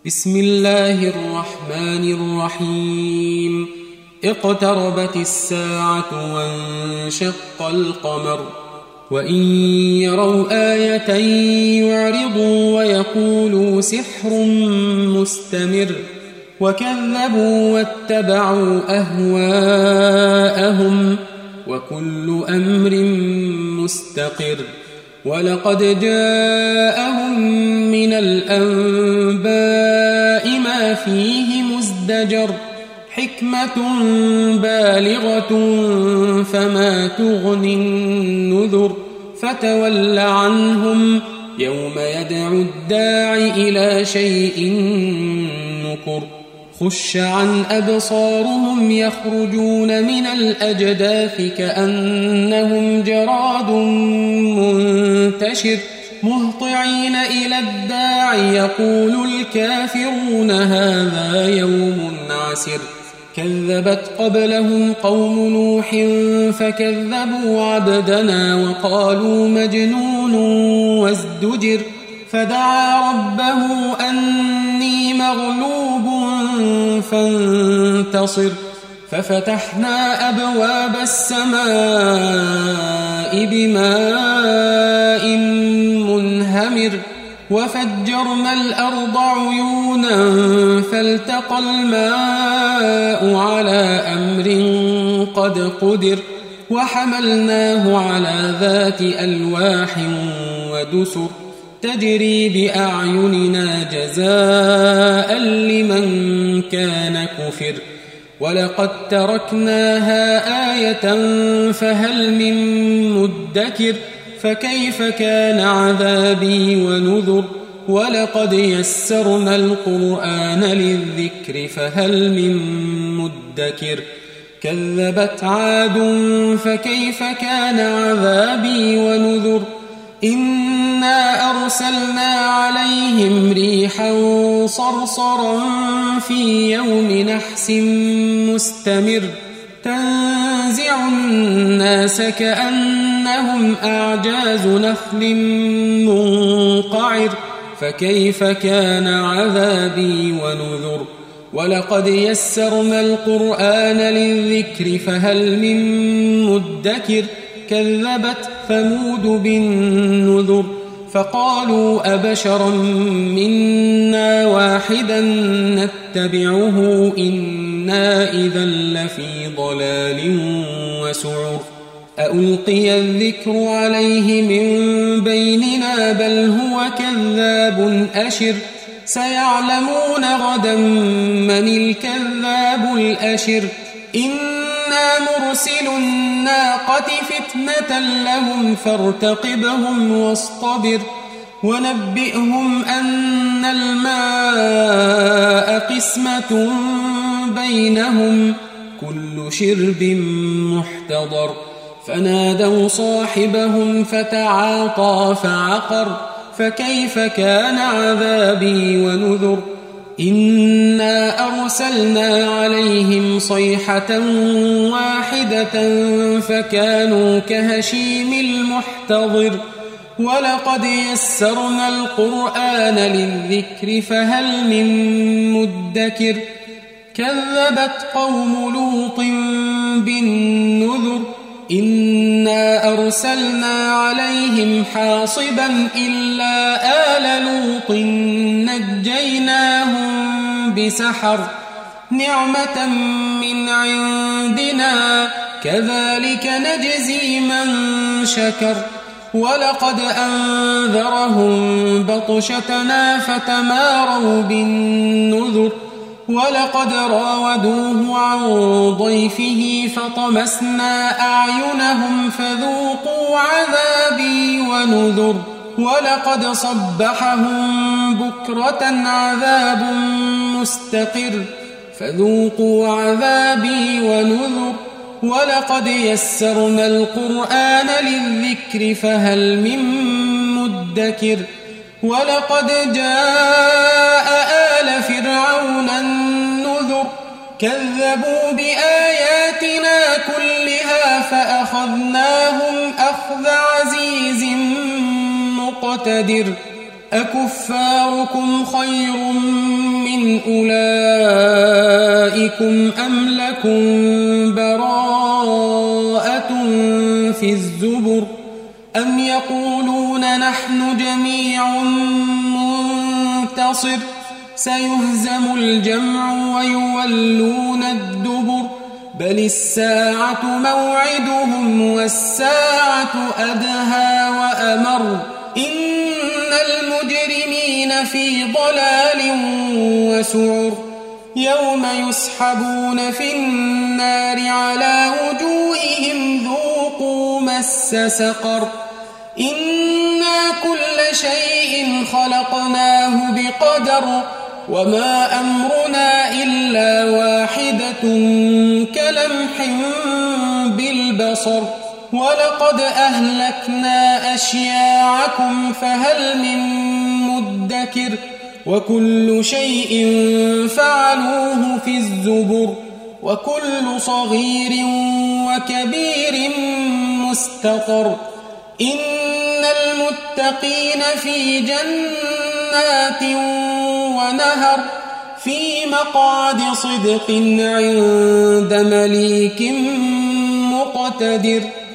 بسم الله الرحمن الرحيم اقتربت الساعة وانشق القمر وإن يروا آية يعرضوا ويقولوا سحر مستمر وكذبوا واتبعوا أهواءهم وكل أمر مستقر ولقد جاءهم من الأنباء ما فيه مزدجر حكمة بالغة فما تغني النذر فتول عنهم يوم يدعو الداع إلى شيء نكر خش عن أبصارهم يخرجون من الأجداث كأنهم جراد منتشر مهطعين إلى الداع يقول الكافرون هذا يوم عسر كذبت قبلهم قوم نوح فكذبوا عبدنا وقالوا مجنون وازدجر فدعا ربه أني مغلوب فانتصر ففتحنا أبواب السماء بماء منهمر وفجرنا الأرض عيونا فالتقى الماء على أمر قد قدر وحملناه على ذات ألواح ودسر تجري بأعيننا جزاء لمن كان كفر ولقد تركناها آية فهل من مدكر فكيف كان عذابي ونذر ولقد يسرنا القرآن للذكر فهل من مدكر كذبت عاد فكيف كان عذابي ونذر إنا أرسلنا عليهم ريحا صرصرا في يوم نحس مستمر تنزع الناس كأنهم أعجاز نخل منقعر فكيف كان عذابي ونذر ولقد يسرنا القرآن للذكر فهل من مدكر كذبت ثمود بالنذر فقالوا أبشرا منا واحدا نتبعه إنا إذا لفي ضلال وسعر ألقي الذكر عليه من بيننا بل هو كذاب أشر سيعلمون غدا من الكذاب الأشر إنا مرسل الناقة فتنة لهم فارتقبهم واصطبر ونبئهم أن الماء قسمة بينهم كل شرب محتضر فنادوا صاحبهم فتعاطى فعقر فكيف كان عذابي ونذر إنا أرسلنا عليهم صيحة واحدة فكانوا كهشيم المحتضر ولقد يسرنا القرآن للذكر فهل من مدكر كذبت قوم لوط بالنذر إنا أرسلنا عليهم حاصبا إلا آل لوط نجيناهم بسحر نعمة من عندنا كذلك نجزي من شكر ولقد أنذرهم بطشتنا فتماروا بالنذر ولقد راودوه عن ضيفه فطمسنا أعينهم فذوقوا عذابي ونذر ولقد صبحهم بكرة عذاب مستقر فذوقوا عذابي ونذر ولقد يسرنا القرآن للذكر فهل من مدكر ولقد جاء آل فرعون النذر كذبوا بآياتنا كلها فأخذناهم أخذ عزيز مقتدر أكفاركم خير أولئكم أم لكم براءة في الزبر أم يقولون نحن جميع منتصر سيهزم الجمع ويولون الدبر بل الساعة موعدهم والساعة أدهى وأمر إن المجرمين في ضلال وسعر يوم يسحبون في النار على وجوههم ذوقوا مس سقر إنا كل شيء خلقناه بقدر وما أمرنا إلا واحدة كلمح بالبصر ولقد أهلكنا أشياعكم فهل من مدكر وكل شيء فعلوه في الزبر وكل صغير وكبير مستقر إن المتقين في جنات ونهر في مقعد صدق عند مليك مقتدر